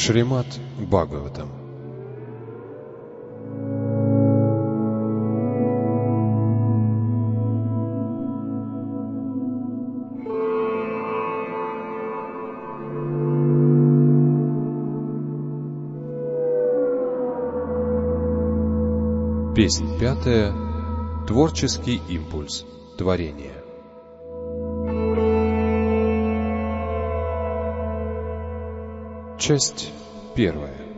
Шримад Бхагаватам. Песнь 5. Творческий импульс творения. Часть 1.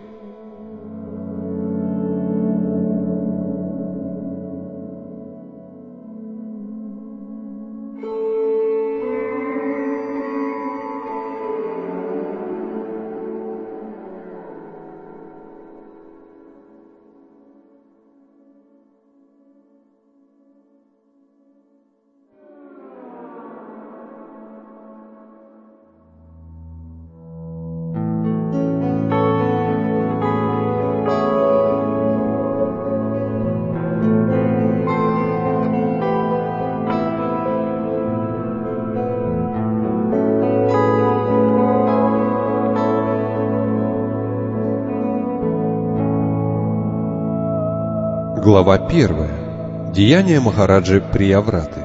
Глава 1. Деяния Махараджи Приявраты.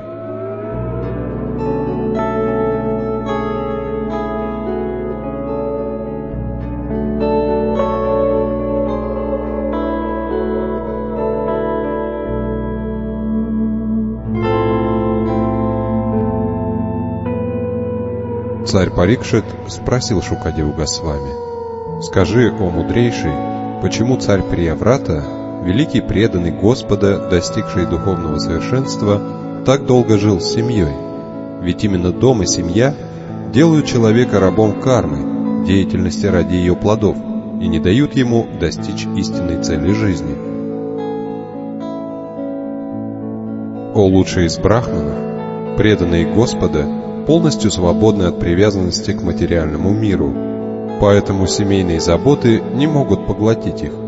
Царь Парикшит спросил Шукадеву Госвами: «Скажи, о мудрейший, почему царь Прияврата, великий преданный Господа, достигший духовного совершенства, так долго жил с семьей? Ведь именно дом и семья делают человека рабом кармы, деятельности ради ее плодов, и не дают ему достичь истинной цели жизни. О лучший из брахманов, преданные Господа полностью свободны от привязанности к материальному миру, поэтому семейные заботы не могут поглотить их.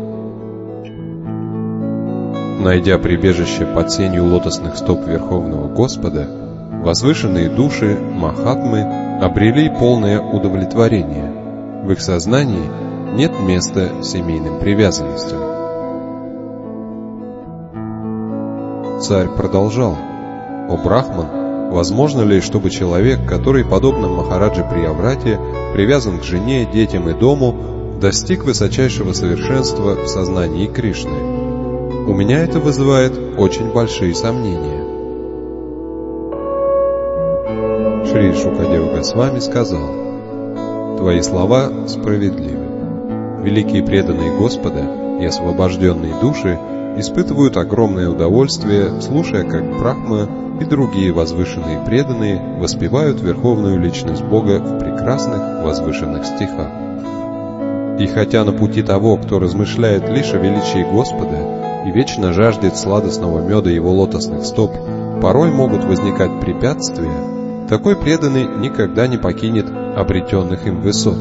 Найдя прибежище под сенью лотосных стоп Верховного Господа, возвышенные души Махатмы обрели полное удовлетворение. В их сознании нет места семейным привязанностям. Царь продолжал: «О Брахман, возможно ли, чтобы человек, который, подобно Махараджи Прияврате, привязан к жене, детям и дому, достиг высочайшего совершенства в сознании Кришны? У меня это вызывает очень большие сомнения». Шри Шукадева Госвами сказал: «Твои слова справедливы. Великие преданные Господа и освобожденные души испытывают огромное удовольствие, слушая, как Брахма и другие возвышенные преданные воспевают Верховную Личность Бога в прекрасных возвышенных стихах. И хотя на пути того, кто размышляет лишь о величии Господа и вечно жаждет сладостного меда его лотосных стоп, порой могут возникать препятствия, такой преданный никогда не покинет обретенных им высот.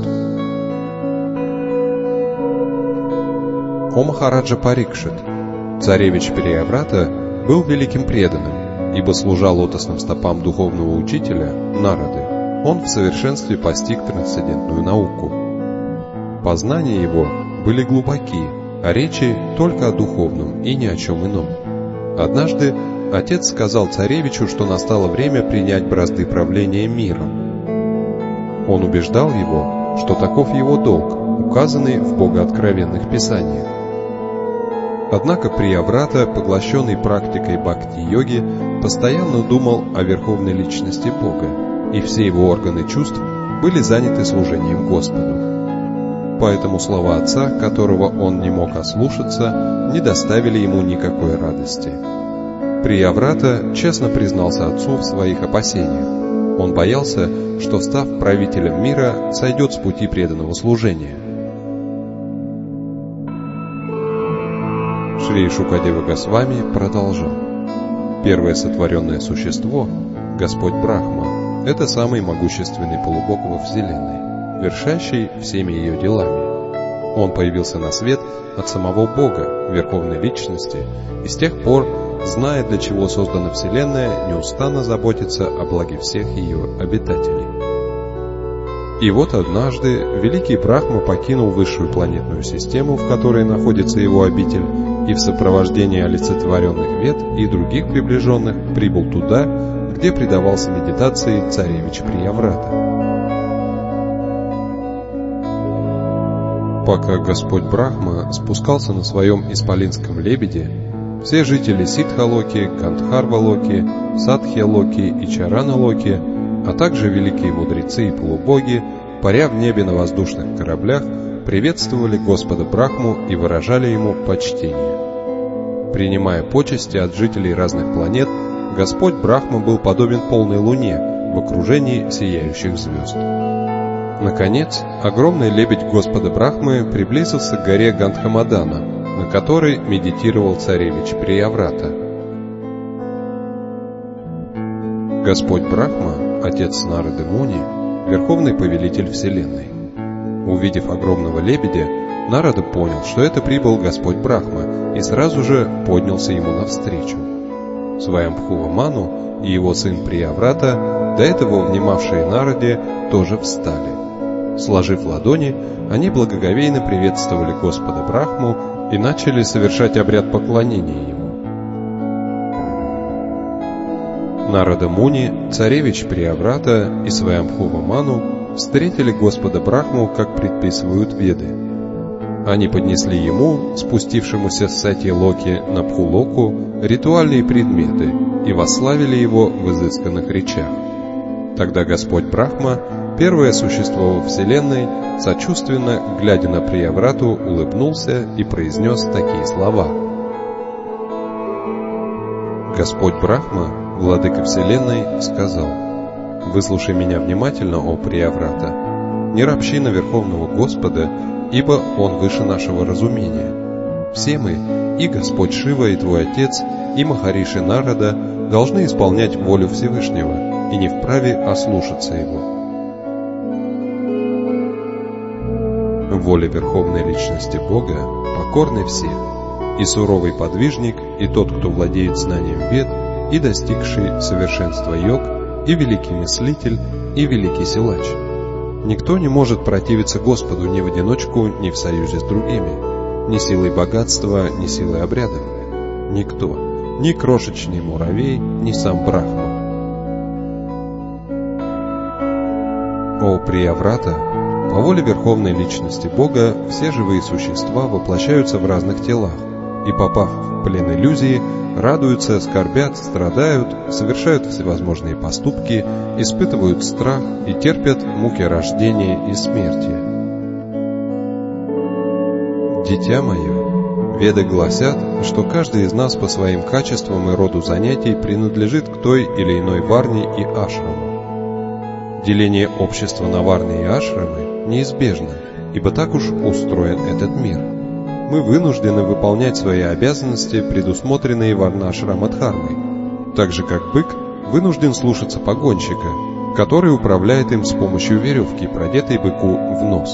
О Махараджа Парикшит, царевич Прияврата был великим преданным, ибо, служа лотосным стопам духовного учителя Нарады, он в совершенстве постиг трансцендентную науку. Познания его были глубоки, а речи только о духовном и ни о чем ином. Однажды отец сказал царевичу, что настало время принять бразды правления миром. Он убеждал его, что таков его долг, указанный в богооткровенных писаниях. Однако Прияврата, поглощенный практикой бхакти-йоги, постоянно думал о верховной личности Бога, и все его органы чувств были заняты служением Господу. Поэтому слова отца, которого он не мог ослушаться, не доставили ему никакой радости. Прияврата честно признался отцу в своих опасениях. Он боялся, что, став правителем мира, сойдет с пути преданного служения. Шри Шукадева Госвами продолжал: «Первое сотворенное существо, Господь Брахма, это самый могущественный полубог во Вселенной, вершащий всеми ее делами. Он появился на свет от самого Бога, Верховной Личности, и с тех пор, зная, для чего создана Вселенная, неустанно заботится о благе всех ее обитателей. И вот однажды великий Брахма покинул высшую планетную систему, в которой находится его обитель, и в сопровождении олицетворенных вед и других приближенных прибыл туда, где предавался медитации царевич Прияврата. Пока Господь Брахма спускался на своем исполинском лебеде, все жители Сиддха-локи, Гандхарва-локи, Садхья-локи и Чарана-локи, а также великие мудрецы и полубоги, паря в небе на воздушных кораблях, приветствовали Господа Брахму и выражали ему почтение. Принимая почести от жителей разных планет, Господь Брахма был подобен полной луне в окружении сияющих звезд. Наконец, огромный лебедь Господа Брахмы приблизился к горе Гандхамадана, на которой медитировал царевич Прияврата. Господь Брахма, отец Нарады Муни, верховный повелитель Вселенной. Увидев огромного лебедя, Нарада понял, что это прибыл Господь Брахма, и сразу же поднялся ему навстречу. Сваямбхува Ману и его сын Прияврата, до этого внимавшие Нараде, тоже встали. Сложив ладони, они благоговейно приветствовали Господа Брахму и начали совершать обряд поклонения ему. Нарада Муни, царевич Прияврата и Сваямбхува Ману встретили Господа Брахму, как предписывают Веды. Они поднесли ему, спустившемуся с Сатья-локи на Пхулоку, ритуальные предметы и восславили его в изысканных речах. Тогда Господь Брахма, первое существо во Вселенной, сочувственно, глядя на Прияврату, улыбнулся и произнес такие слова. Господь Брахма, владыка Вселенной, сказал: «Выслушай меня внимательно, о Прияврата, не ропщи на Верховного Господа, ибо Он выше нашего разумения. Все мы, и Господь Шива, и твой отец, и Махариши Нарада, должны исполнять волю Всевышнего, и не вправе ослушаться Его. Воле Верховной Личности Бога покорны все, и суровый подвижник, и тот, кто владеет знанием вед, и достигший совершенства йог, и великий мыслитель, и великий силач. Никто не может противиться Господу ни в одиночку, ни в союзе с другими, ни силой богатства, ни силой обрядов. Никто, ни крошечный муравей, ни сам Брахма. О Прияврата, по воле Верховной Личности Бога все живые существа воплощаются в разных телах, и, попав в плен иллюзии, радуются, скорбят, страдают, совершают всевозможные поступки, испытывают страх и терпят муки рождения и смерти. Дитя мое, Веды гласят, что каждый из нас по своим качествам и роду занятий принадлежит к той или иной варне и ашраму. Деление общества на варны и ашрамы неизбежно, ибо так уж устроен этот мир. Мы вынуждены выполнять свои обязанности, предусмотренные варна-ашрама-дхармой, так же как бык вынужден слушаться погонщика, который управляет им с помощью веревки, продетой быку в нос.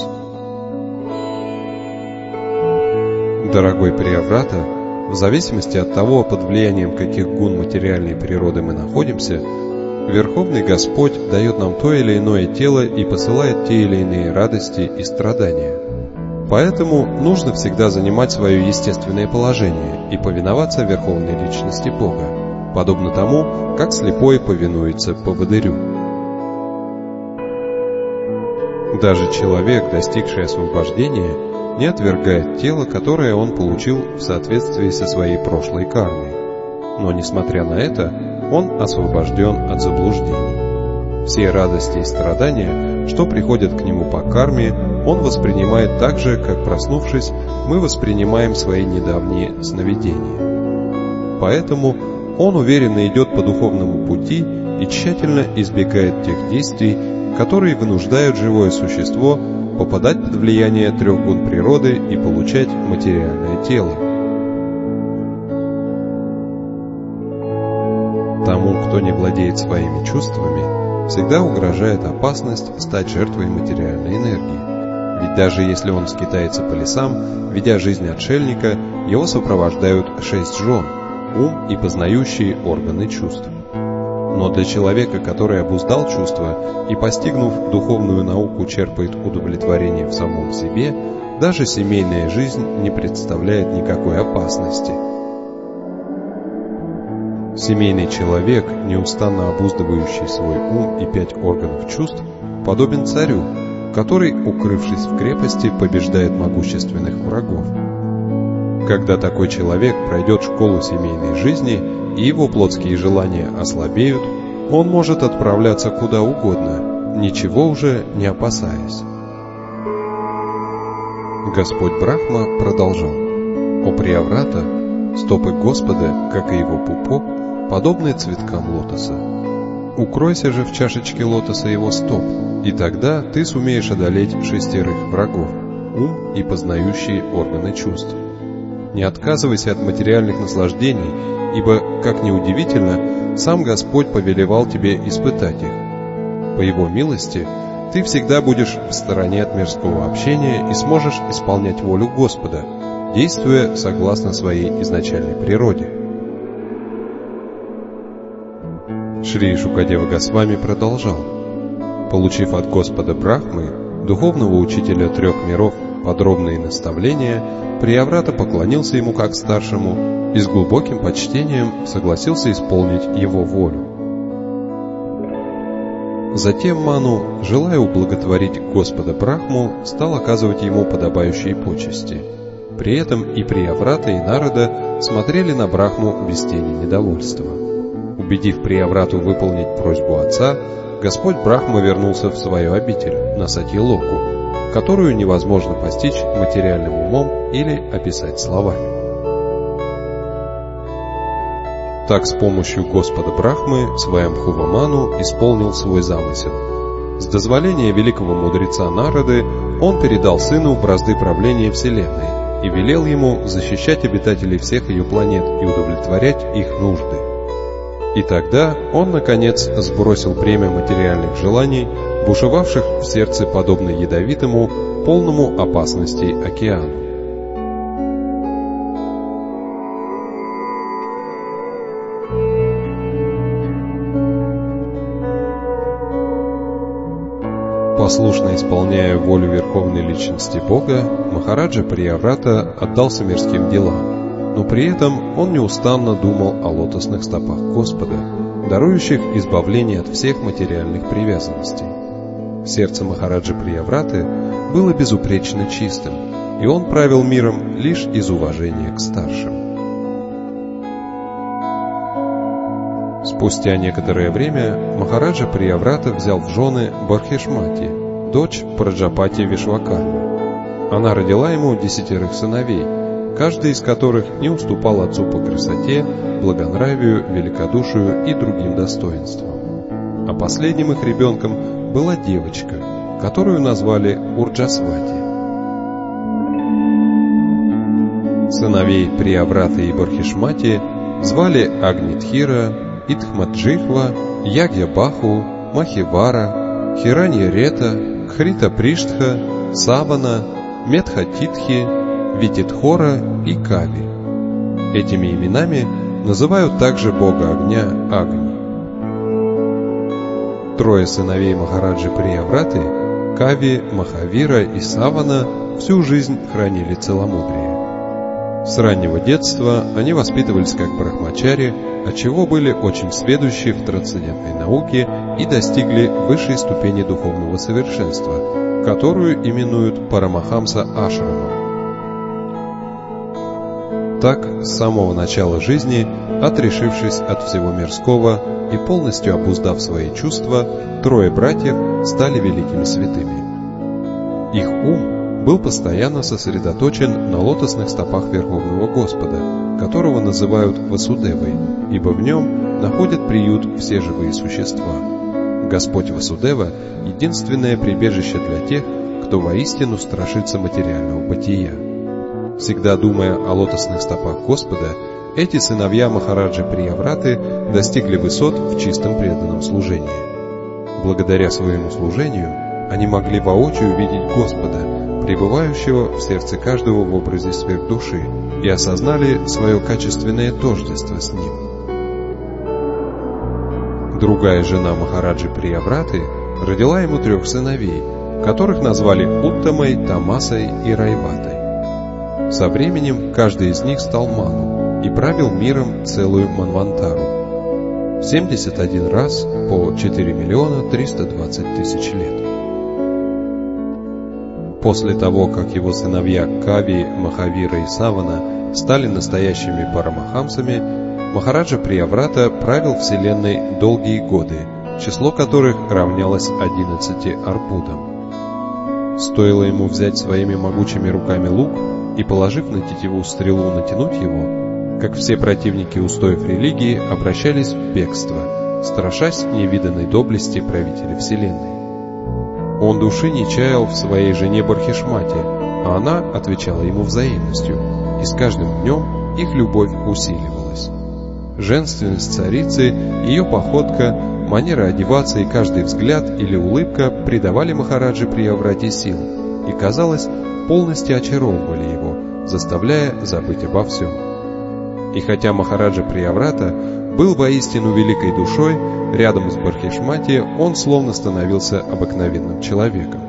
Дорогой Прияврата, в зависимости от того, под влиянием каких гун материальной природы мы находимся, Верховный Господь дает нам то или иное тело и посылает те или иные радости и страдания. Поэтому нужно всегда занимать свое естественное положение и повиноваться Верховной Личности Бога, подобно тому, как слепой повинуется поводырю. Даже человек, достигший освобождения, не отвергает тело, которое он получил в соответствии со своей прошлой кармой. Но, несмотря на это, он освобожден от заблуждений. Все радости и страдания, что приходят к нему по карме, он воспринимает так же, как, проснувшись, мы воспринимаем свои недавние сновидения. Поэтому он уверенно идет по духовному пути и тщательно избегает тех действий, которые вынуждают живое существо попадать под влияние трех гун природы и получать материальное тело. Тому, кто не владеет своими чувствами, всегда угрожает опасность стать жертвой материальной энергии. Ведь даже если он скитается по лесам, ведя жизнь отшельника, его сопровождают 6 жен, ум и познающие органы чувств. Но для человека, который обуздал чувства и, постигнув духовную науку, черпает удовлетворение в самом себе, даже семейная жизнь не представляет никакой опасности. Семейный человек, неустанно обуздывающий свой ум и 5 органов чувств, подобен царю, который, укрывшись в крепости, побеждает могущественных врагов. Когда такой человек пройдет школу семейной жизни и его плотские желания ослабеют, он может отправляться куда угодно, ничего уже не опасаясь. Господь Брахма продолжал: «О Прияврата, стопы Господа, как и его пупок, подобны цветкам лотоса. Укройся же в чашечке лотоса его стоп, и тогда ты сумеешь одолеть 6 врагов, ум и познающие органы чувств. Не отказывайся от материальных наслаждений, ибо, как ни удивительно, сам Господь повелевал тебе испытать их. По Его милости ты всегда будешь в стороне от мирского общения и сможешь исполнять волю Господа, действуя согласно своей изначальной природе». Шри Шукадева Госвами продолжал: «Получив от Господа Брахмы, духовного учителя 3 миров, подробные наставления, Прияврата поклонился ему как старшему и с глубоким почтением согласился исполнить его волю. Затем Ману, желая ублаготворить Господа Брахму, стал оказывать ему подобающие почести. При этом и Прияврата, и Нарада смотрели на Брахму без тени недовольства. Убедив Прияврату выполнить просьбу отца, Господь Брахма вернулся в свою обитель, на Сатья-Локу, которую невозможно постичь материальным умом или описать словами. Так с помощью Господа Брахмы Сваямбхува Ману исполнил свой замысел. С дозволения великого мудреца Нарады он передал сыну бразды правления Вселенной и велел ему защищать обитателей всех ее планет и удовлетворять их нужды. И тогда он, наконец, сбросил бремя материальных желаний, бушевавших в сердце подобно ядовитому, полному опасностей океану. Послушно исполняя волю Верховной Личности Бога, Махараджа Прияврата отдался мирским делам, но при этом он неустанно думал о лотосных стопах Господа, дарующих избавление от всех материальных привязанностей. Сердце Махараджи Приявраты было безупречно чистым, и он правил миром лишь из уважения к старшим. Спустя некоторое время Махараджа Прияврата взял в жены Бархишмати, дочь Праджапати Вишвакармы. Она родила ему 10 сыновей, каждый из которых не уступал отцу по красоте, благонравию, великодушию и другим достоинствам. А последним их ребенком была девочка, которую назвали Урджасвати. Сыновей Приявраты и Бархишмати звали Агнитхира, Итхмаджихва, Ягьябаху, Махивара, Хираньярета, Хрита-Приштха, Савана, Медхатитхи, Вититхора и Кави. Этими именами называют также бога огня Агни. 3 сыновей Махараджи Приявраты, Кави, Махавира и Савана, всю жизнь хранили целомудрие. С раннего детства они воспитывались как брахмачари, отчего были очень сведущи в трансцендентной науке и достигли высшей ступени духовного совершенства, которую именуют Парамахамса Ашрамом. Так, с самого начала жизни, отрешившись от всего мирского и полностью обуздав свои чувства, 3 братьев стали великими святыми. Их ум был постоянно сосредоточен на лотосных стопах Верховного Господа, которого называют Васудевой, ибо в нем находят приют все живые существа. Господь Васудева – единственное прибежище для тех, кто воистину страшится материального бытия. Всегда думая о лотосных стопах Господа, эти сыновья Махараджи Приявраты достигли высот в чистом преданном служении. Благодаря своему служению они могли воочию видеть Господа, пребывающего в сердце каждого в образе сверхдуши, и осознали свое качественное тождество с Ним. Другая жена Махараджи Приявраты родила ему 3 сыновей, которых назвали Уттамой, Тамасой и Райватой. Со временем каждый из них стал Ману и правил миром целую Манвантару. 71 раз по 4 320 000 лет. После того, как его сыновья Кави, Махавира и Савана стали настоящими парамахамсами, Махараджа Прияврата правил вселенной долгие годы, число которых равнялось 11 арбудам. Стоило ему взять своими могучими руками лук и, положив на тетиву стрелу, натянуть его, как все противники устоев религии обращались в бегство, страшась невиданной доблести правителя вселенной. Он души не чаял в своей жене Бархишмате, а она отвечала ему взаимностью, и с каждым днем их любовь усиливалась. Женственность царицы, ее походка, манера одеваться и каждый взгляд или улыбка придавали Махараджи Прияврате сил и, казалось, полностью очаровывали его, заставляя забыть обо всем. И хотя Махараджа Прияврата был воистину великой душой, рядом с Бархишмати он словно становился обыкновенным человеком.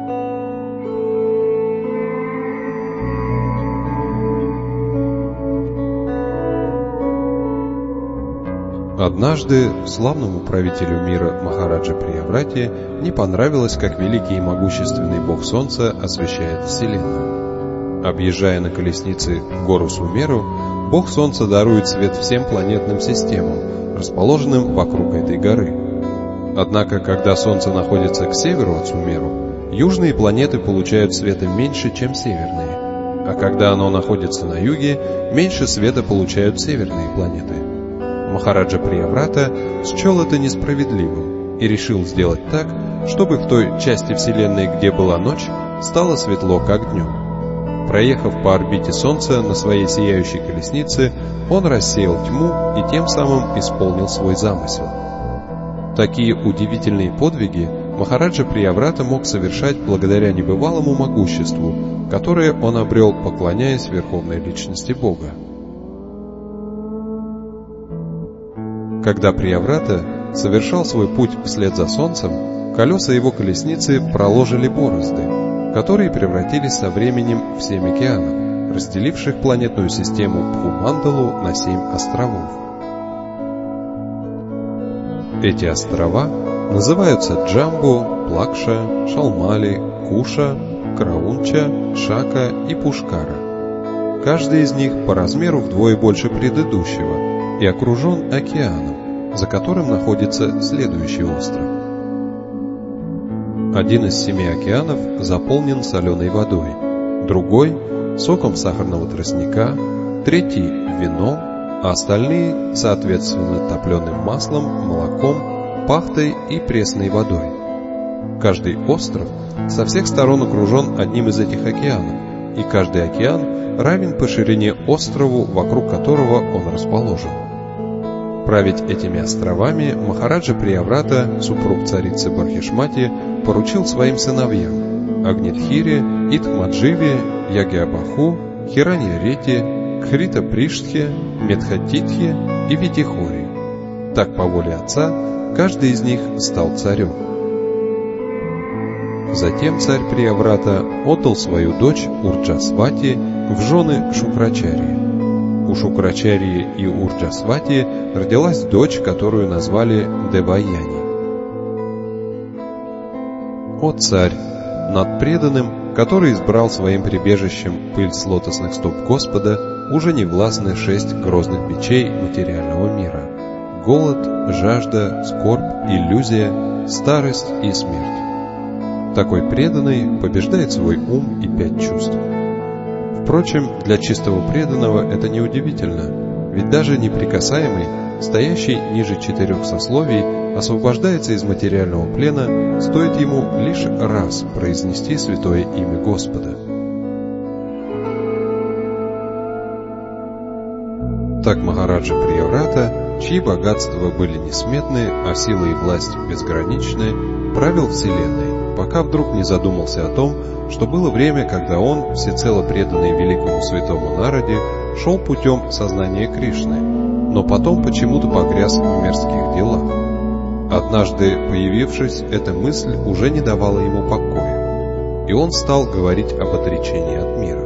Однажды славному правителю мира Махараджа Прияврате не понравилось, как великий и могущественный бог солнца освещает вселенную. Объезжая на колеснице гору Сумеру, бог солнца дарует свет всем планетным системам, расположенным вокруг этой горы. Однако, когда солнце находится к северу от Сумеру, южные планеты получают света меньше, чем северные, а когда оно находится на юге, меньше света получают северные планеты. Махараджа Прияврата счел это несправедливым и решил сделать так, чтобы в той части Вселенной, где была ночь, стало светло, как днем. Проехав по орбите Солнца на своей сияющей колеснице, он рассеял тьму и тем самым исполнил свой замысел. Такие удивительные подвиги Махараджа Прияврата мог совершать благодаря небывалому могуществу, которое он обрел, поклоняясь Верховной Личности Бога. Когда Прияврата совершал свой путь вслед за солнцем, колеса его колесницы проложили борозды, которые превратились со временем в 7 океанов, разделивших планетную систему Бхумандалу на 7 островов. Эти острова называются Джамбу, Плакша, Шалмали, Куша, Краунча, Шака и Пушкара. Каждый из них по размеру вдвое больше предыдущего и окружен океаном, за которым находится следующий остров. Один из 7 океанов заполнен соленой водой, другой – соком сахарного тростника, третий – вином, а остальные, соответственно, топленым маслом, молоком, пахтой и пресной водой. Каждый остров со всех сторон окружен одним из этих океанов, и каждый океан равен по ширине острову, вокруг которого он расположен. Править этими островами Махараджа Прияврата, супруг царицы Бархишмати, поручил своим сыновьям Агнитхире, Итхмадживе, Ягьябаху, Хираньярети, Кхрита-Приштхе, Медхатитхе и Витихоре. Так, по воле отца, каждый из них стал царем. Затем царь Прияврата отдал свою дочь Урджасвати в жены Шукрачарьи. У Шукрачарьи и Урджасвати родилась дочь, которую назвали Деваяни. О царь, над преданным, который избрал своим прибежищем пыль с лотосных стоп Господа, уже не властны 6 грозных бичей материального мира: голод, жажда, скорбь, иллюзия, старость и смерть. Такой преданный побеждает свой ум и 5 чувств. Впрочем, для чистого преданного это неудивительно, ведь даже неприкасаемый, стоящий ниже 4 сословий, освобождается из материального плена, стоит ему лишь раз произнести святое имя Господа. Так Махараджа Прияврата, чьи богатства были несметны, а сила и власть безграничны, правил вселенной, пока вдруг не задумался о том, что было время, когда он, всецело преданный великому святому Нараде, шел путем сознания Кришны, но потом почему-то погряз в мирских делах. Однажды, появившись, эта мысль уже не давала ему покоя, и он стал говорить об отречении от мира.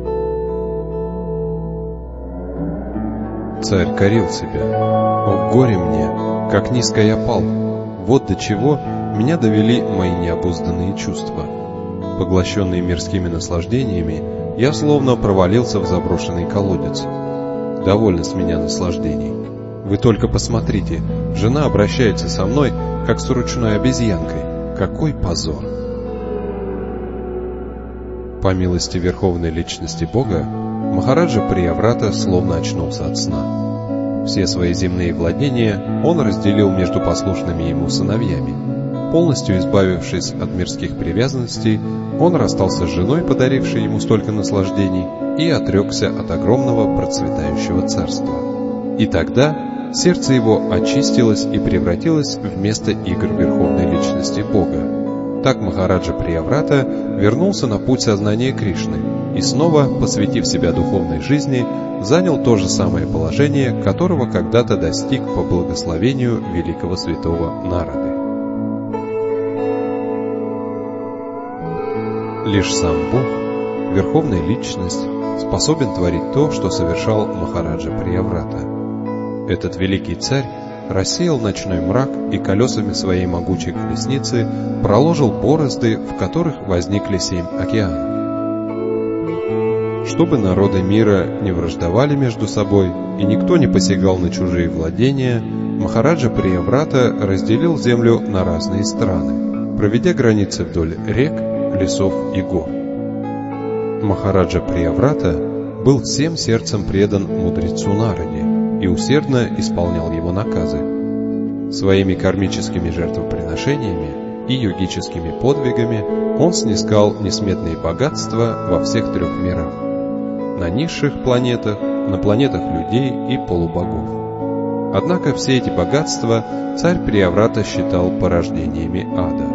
Царь корил себя: «О, горе мне, как низко я пал! Вот до чего меня довели мои необузданные чувства. Поглощенный мирскими наслаждениями, я словно провалился в заброшенный колодец. Довольно с меня наслаждений. Вы только посмотрите, жена обращается со мной, как с ручной обезьянкой. Какой позор!» По милости Верховной Личности Бога, Махараджа Прияврата словно очнулся от сна. Все свои земные владения он разделил между послушными ему сыновьями. Полностью избавившись от мирских привязанностей, он расстался с женой, подарившей ему столько наслаждений, и отрекся от огромного процветающего царства. И тогда сердце его очистилось и превратилось в место игр Верховной Личности Бога. Так Махараджа Прияврата вернулся на путь сознания Кришны и снова, посвятив себя духовной жизни, занял то же самое положение, которого когда-то достиг по благословению великого святого Нарады. Лишь сам Бог, Верховная Личность, способен творить то, что совершал Махараджа Прияврата. Этот великий царь рассеял ночной мрак и колесами своей могучей колесницы проложил борозды, в которых возникли 7 океанов. Чтобы народы мира не враждовали между собой и никто не посягал на чужие владения, Махараджа Прияврата разделил землю на разные страны, проведя границы вдоль рек, лесов и гор. Махараджа Прияврата был всем сердцем предан мудрецу Нараде и усердно исполнял его наказы. Своими кармическими жертвоприношениями и йогическими подвигами он снискал несметные богатства во всех 3 мирах: на низших планетах, на планетах людей и полубогов. Однако все эти богатства царь Прияврата считал порождениями ада.